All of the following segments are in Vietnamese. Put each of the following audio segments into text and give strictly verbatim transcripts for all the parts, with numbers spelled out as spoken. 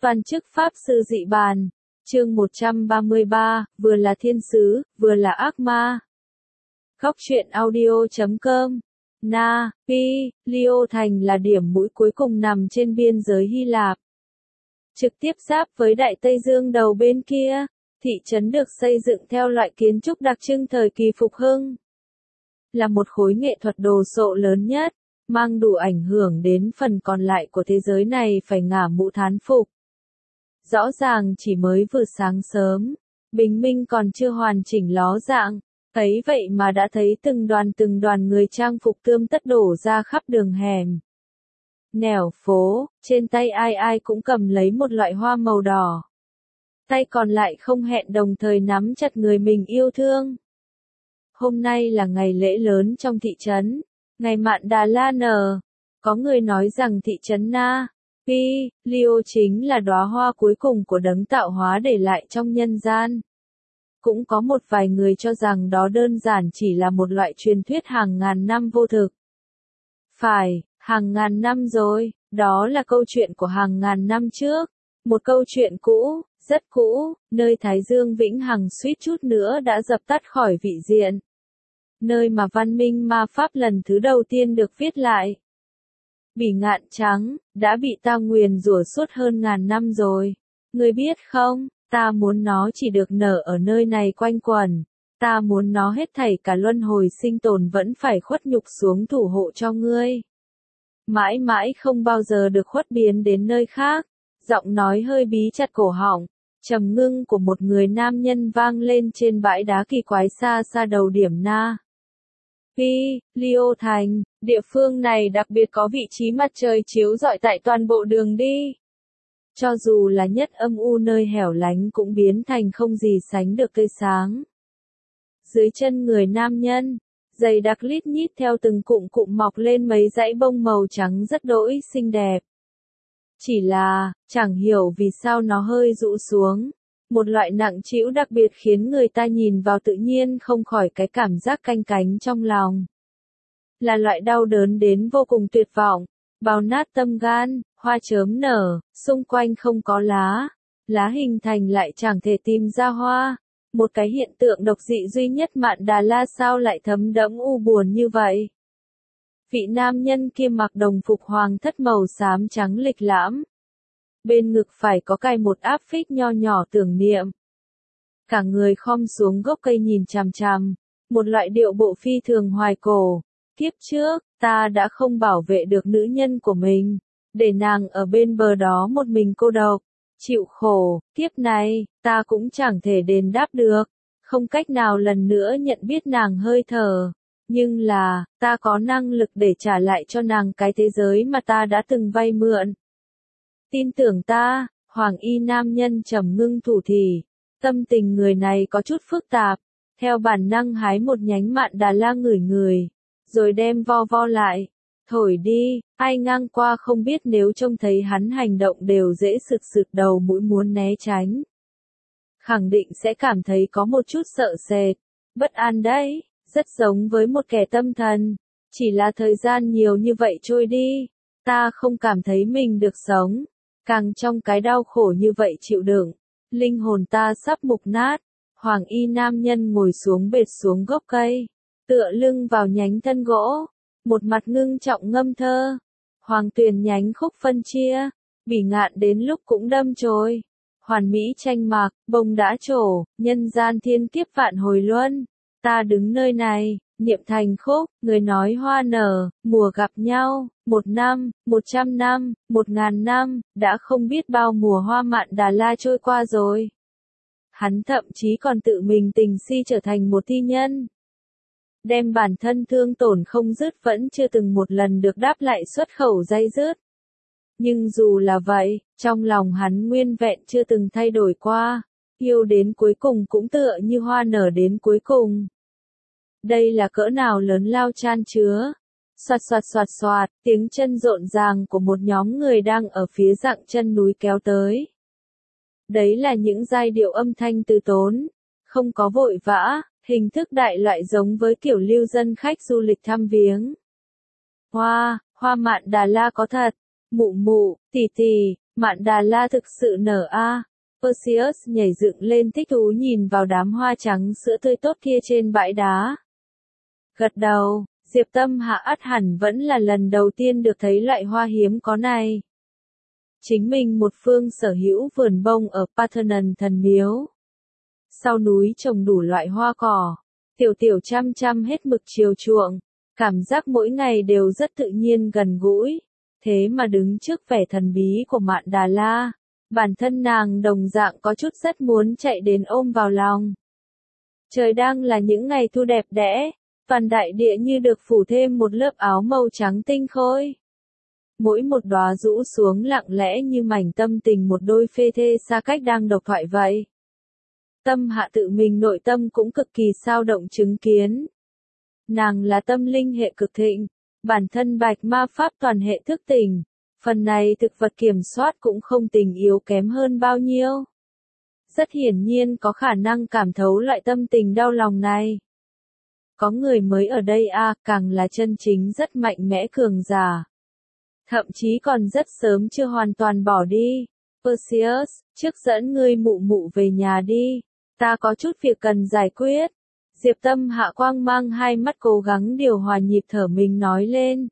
Toàn chức Pháp Sư Dị Bàn, chương một trăm ba mươi ba, vừa là thiên sứ, vừa là ác ma. Góc truyện audio chấm com. Na, Pi, Lio thành là điểm mũi cuối cùng nằm trên biên giới Hy Lạp. Trực tiếp giáp với Đại Tây Dương đầu bên kia, thị trấn được xây dựng theo loại kiến trúc đặc trưng thời kỳ phục hưng. Là một khối nghệ thuật đồ sộ lớn nhất, mang đủ ảnh hưởng đến phần còn lại của thế giới này phải ngả mũ thán phục. Rõ ràng chỉ mới vừa sáng sớm, bình minh còn chưa hoàn chỉnh ló dạng, ấy vậy mà đã thấy từng đoàn từng đoàn người trang phục tươm tất đổ ra khắp đường hẻm. Nẻo phố, trên tay ai ai cũng cầm lấy một loại hoa màu đỏ. Tay còn lại không hẹn đồng thời nắm chặt người mình yêu thương. Hôm nay là ngày lễ lớn trong thị trấn, ngày Mạn Đà La nở. Có người nói rằng thị trấn Na, Pi, Lio chính là đóa hoa cuối cùng của đấng tạo hóa để lại trong nhân gian. Cũng có một vài người cho rằng đó đơn giản chỉ là một loại truyền thuyết hàng ngàn năm vô thực. Phải, hàng ngàn năm rồi, đó là câu chuyện của hàng ngàn năm trước. Một câu chuyện cũ, rất cũ, nơi Thái Dương vĩnh hằng suýt chút nữa đã dập tắt khỏi vị diện. Nơi mà văn minh ma pháp lần thứ đầu tiên được viết lại. Bỉ ngạn trắng, đã bị ta nguyền rủa suốt hơn ngàn năm rồi. Ngươi biết không, ta muốn nó chỉ được nở ở nơi này quanh quẩn. Ta muốn nó hết thảy cả luân hồi sinh tồn vẫn phải khuất nhục xuống thủ hộ cho ngươi. Mãi mãi không bao giờ được khuất biến đến nơi khác. Giọng nói hơi bí chặt cổ họng, trầm ngưng của một người nam nhân vang lên trên bãi đá kỳ quái xa xa đầu điểm Na. Pi, Lio thành, địa phương này đặc biệt có vị trí mặt trời chiếu rọi tại toàn bộ đường đi. Cho dù là nhất âm u nơi hẻo lánh cũng biến thành không gì sánh được tươi sáng. Dưới chân người nam nhân, giày đặc lít nhít theo từng cụm cụm mọc lên mấy dãy bông màu trắng rất đỗi xinh đẹp. Chỉ là, chẳng hiểu vì sao nó hơi rũ xuống. Một loại nặng trĩu đặc biệt khiến người ta nhìn vào tự nhiên không khỏi cái cảm giác canh cánh trong lòng. Là loại đau đớn đến vô cùng tuyệt vọng, bào nát tâm gan, hoa chớm nở, xung quanh không có lá. Lá hình thành lại chẳng thể tìm ra hoa. Một cái hiện tượng độc dị duy nhất Mạn Đà La sao lại thấm đẫm u buồn như vậy. Vị nam nhân kia mặc đồng phục hoàng thất màu xám trắng lịch lãm. Bên ngực phải có cài một áp phích nho nhỏ tưởng niệm. Cả người khom xuống gốc cây nhìn chằm chằm, một loại điệu bộ phi thường hoài cổ. Kiếp trước, ta đã không bảo vệ được nữ nhân của mình, để nàng ở bên bờ đó một mình cô độc, chịu khổ. Kiếp này, ta cũng chẳng thể đền đáp được, không cách nào lần nữa nhận biết nàng hơi thở. Nhưng là, ta có năng lực để trả lại cho nàng cái thế giới mà ta đã từng vay mượn. Tin tưởng ta, Hoàng y nam nhân trầm ngưng thủ thỉ. Tâm tình người này có chút phức tạp. Theo bản năng hái một nhánh Mạn Đà La ngửi người. Rồi đem vo vo lại. Thổi đi, ai ngang qua không biết nếu trông thấy hắn hành động đều dễ sực sực đầu mũi muốn né tránh. Khẳng định sẽ cảm thấy có một chút sợ sệt. Bất an đấy, rất giống với một kẻ tâm thần. Chỉ là thời gian nhiều như vậy trôi đi. Ta không cảm thấy mình được sống. Càng trong cái đau khổ như vậy chịu đựng, linh hồn ta sắp mục nát. Hoàng y nam nhân ngồi xuống bệt xuống gốc cây, tựa lưng vào nhánh thân gỗ, một mặt ngưng trọng ngâm thơ. Hoàng tuyền nhánh khúc phân chia, bỉ ngạn đến lúc cũng đâm chồi. Hoàn mỹ tranh mạc, bông đã trổ, nhân gian thiên kiếp vạn hồi luân. Ta đứng nơi này, niệm thành khúc, người nói hoa nở, mùa gặp nhau, một năm, một trăm năm, một ngàn năm, đã không biết bao mùa hoa Mạn Đà La trôi qua rồi. Hắn thậm chí còn tự mình tình si trở thành một thi nhân. Đem bản thân thương tổn không dứt vẫn chưa từng một lần được đáp lại xuất khẩu day dứt. Nhưng dù là vậy, trong lòng hắn nguyên vẹn chưa từng thay đổi qua, yêu đến cuối cùng cũng tựa như hoa nở đến cuối cùng. Đây là cỡ nào lớn lao chan chứa. Soạt soạt soạt soạt, tiếng chân rộn ràng của một nhóm người đang ở phía dặng chân núi kéo tới. Đấy là những giai điệu âm thanh từ tốn, không có vội vã, hình thức đại loại giống với kiểu lưu dân khách du lịch thăm viếng. Hoa, hoa Mạn Đà La có thật, mụ mụ, tỷ tỷ, Mạn Đà La thực sự nở a. À. Perseus nhảy dựng lên thích thú nhìn vào đám hoa trắng sữa tươi tốt kia trên bãi đá. Gật đầu, Diệp Tâm Hạ ắt hẳn vẫn là lần đầu tiên được thấy loại hoa hiếm có này. Chính mình một phương sở hữu vườn bông ở Parthenon thần miếu. Sau núi trồng đủ loại hoa cỏ, tiểu tiểu chăm chăm hết mực chiều chuộng, cảm giác mỗi ngày đều rất tự nhiên gần gũi. Thế mà đứng trước vẻ thần bí của Mạn Đà La, bản thân nàng đồng dạng có chút rất muốn chạy đến ôm vào lòng. Trời đang là những ngày thu đẹp đẽ, toàn đại địa như được phủ thêm một lớp áo màu trắng tinh khôi. Mỗi một đóa rũ xuống lặng lẽ như mảnh tâm tình một đôi phê thê xa cách đang độc thoại vậy. Tâm Hạ tự mình nội tâm cũng cực kỳ sao động chứng kiến. Nàng là tâm linh hệ cực thịnh, bản thân bạch ma pháp toàn hệ thức tỉnh, phần này thực vật kiểm soát cũng không tình yếu kém hơn bao nhiêu. Rất hiển nhiên có khả năng cảm thấu loại tâm tình đau lòng này. Có người mới ở đây a, à, càng là chân chính rất mạnh mẽ cường giả. Thậm chí còn rất sớm chưa hoàn toàn bỏ đi. Perseus, trước dẫn ngươi mụ mụ về nhà đi, ta có chút việc cần giải quyết. Diệp Tâm Hạ quang mang hai mắt cố gắng điều hòa nhịp thở mình nói lên.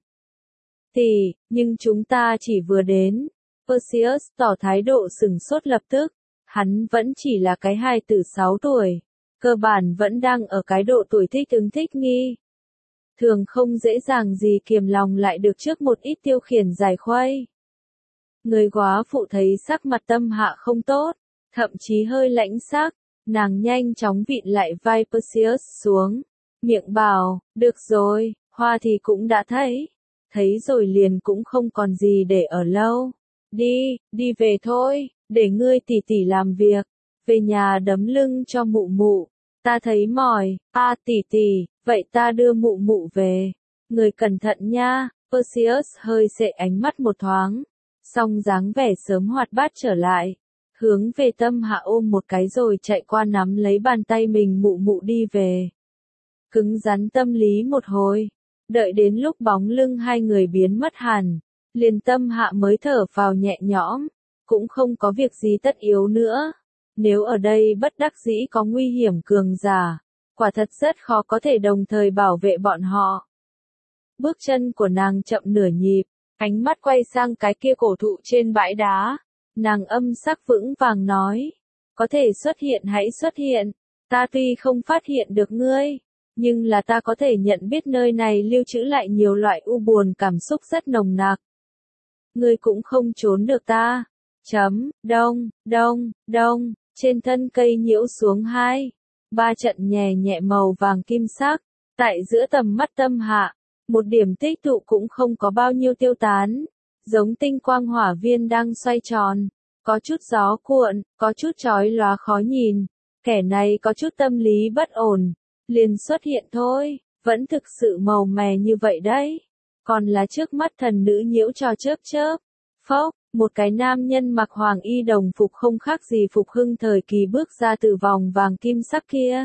Tỷ, nhưng chúng ta chỉ vừa đến. Perseus tỏ thái độ sừng sốt lập tức. Hắn vẫn chỉ là cái hài tử sáu tuổi. Cơ bản vẫn đang ở cái độ tuổi thích ứng thích nghi. Thường không dễ dàng gì kiềm lòng lại được trước một ít tiêu khiển giải khuây. Người góa phụ thấy sắc mặt Tâm Hạ không tốt, thậm chí hơi lãnh sắc. Nàng nhanh chóng vịn lại vai Perseus xuống, miệng bảo, được rồi, hoa thì cũng đã thấy, thấy rồi liền cũng không còn gì để ở lâu, đi, đi về thôi, để ngươi tỉ tỉ làm việc, về nhà đấm lưng cho mụ mụ, ta thấy mỏi, a tỉ tỉ, vậy ta đưa mụ mụ về, người cẩn thận nha. Perseus hơi xệ ánh mắt một thoáng, song dáng vẻ sớm hoạt bát trở lại. Hướng về Tâm Hạ ôm một cái rồi chạy qua nắm lấy bàn tay mình mụ mụ đi về. Cứng rắn tâm lý một hồi, đợi đến lúc bóng lưng hai người biến mất hẳn, liền Tâm Hạ mới thở phào nhẹ nhõm, cũng không có việc gì tất yếu nữa. Nếu ở đây bất đắc dĩ có nguy hiểm cường giả, quả thật rất khó có thể đồng thời bảo vệ bọn họ. Bước chân của nàng chậm nửa nhịp, ánh mắt quay sang cái kia cổ thụ trên bãi đá. Nàng âm sắc vững vàng nói, có thể xuất hiện hãy xuất hiện, ta tuy không phát hiện được ngươi, nhưng là ta có thể nhận biết nơi này lưu trữ lại nhiều loại u buồn cảm xúc rất nồng nặc. Ngươi cũng không trốn được ta. Chấm, đông, đông, đông, trên thân cây nhiễu xuống hai, ba trận nhẹ nhẹ màu vàng kim sắc, tại giữa tầm mắt Tâm Hạ, một điểm tích tụ cũng không có bao nhiêu tiêu tán. Giống tinh quang hỏa viên đang xoay tròn, có chút gió cuộn, có chút chói lóa khó nhìn, kẻ này có chút tâm lý bất ổn, liền xuất hiện thôi, vẫn thực sự màu mè như vậy đấy, còn là trước mắt thần nữ nhiễu trò chớp chớp, phốc, một cái nam nhân mặc hoàng y đồng phục không khác gì Phục Hưng thời kỳ bước ra từ vòng vàng kim sắc kia.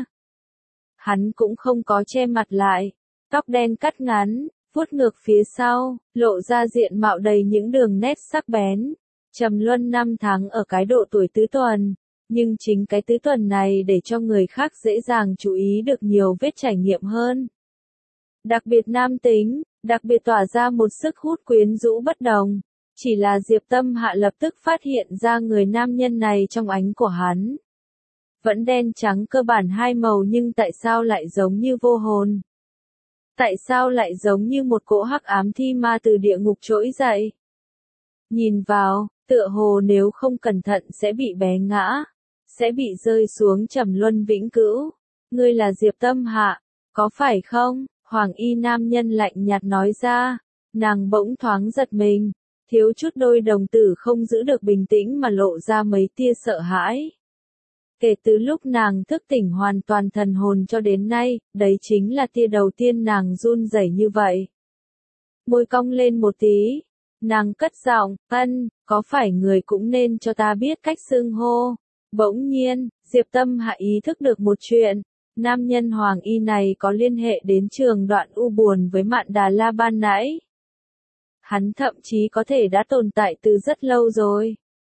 Hắn cũng không có che mặt lại, tóc đen cắt ngắn, vuốt ngược phía sau, lộ ra diện mạo đầy những đường nét sắc bén. Trầm luân năm tháng ở cái độ tuổi tứ tuần, nhưng chính cái tứ tuần này để cho người khác dễ dàng chú ý được nhiều vết trải nghiệm hơn. Đặc biệt nam tính, đặc biệt tỏa ra một sức hút quyến rũ bất đồng. Chỉ là Diệp Tâm Hạ lập tức phát hiện ra người nam nhân này trong ánh của hắn. Vẫn đen trắng cơ bản hai màu nhưng tại sao lại giống như vô hồn? Tại sao lại giống như một cỗ hắc ám thi ma từ địa ngục trỗi dậy? Nhìn vào, tựa hồ nếu không cẩn thận sẽ bị bé ngã, sẽ bị rơi xuống trầm luân vĩnh cửu. Ngươi là Diệp Tâm Hạ, có phải không? Hoàng y nam nhân lạnh nhạt nói ra, nàng bỗng thoáng giật mình, thiếu chút đôi đồng tử không giữ được bình tĩnh mà lộ ra mấy tia sợ hãi. Kể từ lúc nàng thức tỉnh hoàn toàn thần hồn cho đến nay, đấy chính là tia đầu tiên nàng run rẩy như vậy. Môi cong lên một tí, nàng cất giọng, ân, có phải người cũng nên cho ta biết cách xưng hô. Bỗng nhiên, Diệp Tâm Hạ ý thức được một chuyện, nam nhân hoàng y này có liên hệ đến trường đoạn u buồn với Mạn Đà La ban nãy. Hắn thậm chí có thể đã tồn tại từ rất lâu rồi.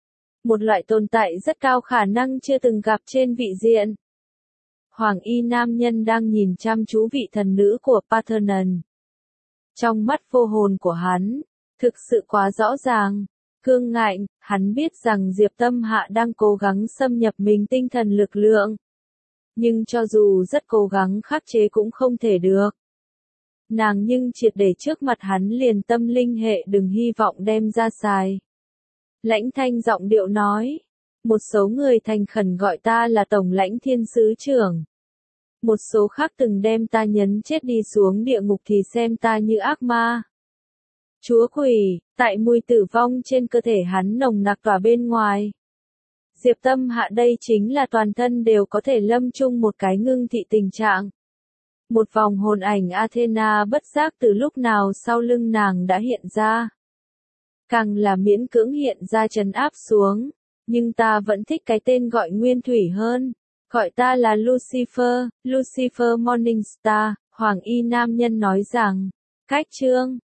một loại tồn tại rất cao khả năng chưa từng gặp trên vị diện. Hoàng y nam nhân đang nhìn chăm chú vị thần nữ của Parthenon. Trong mắt vô hồn của hắn, thực sự quá rõ ràng, cương ngạnh, hắn biết rằng Diệp Tâm Hạ đang cố gắng xâm nhập mình tinh thần lực lượng. Nhưng cho dù rất cố gắng khắc chế cũng không thể được. Nàng nhưng triệt để trước mặt hắn liền tâm linh hệ đừng hy vọng đem ra xài. Lãnh Thanh giọng điệu nói, một số người thành khẩn gọi ta là Tổng lãnh thiên sứ trưởng. Một số khác từng đem ta nhấn chết đi xuống địa ngục thì xem ta như ác ma. Chúa quỷ, tại mùi tử vong trên cơ thể hắn nồng nặc tỏa bên ngoài. Diệp Tâm Hạ đây chính là toàn thân đều có thể lâm chung một cái ngưng thị tình trạng. Một vòng hồn ảnh Athena bất giác từ lúc nào sau lưng nàng đã hiện ra. Càng là miễn cưỡng hiện ra trấn áp xuống, nhưng ta vẫn thích cái tên gọi nguyên thủy hơn. Gọi ta là Lucifer, Lucifer Morningstar, Hoàng y nam nhân nói rằng, cách chương.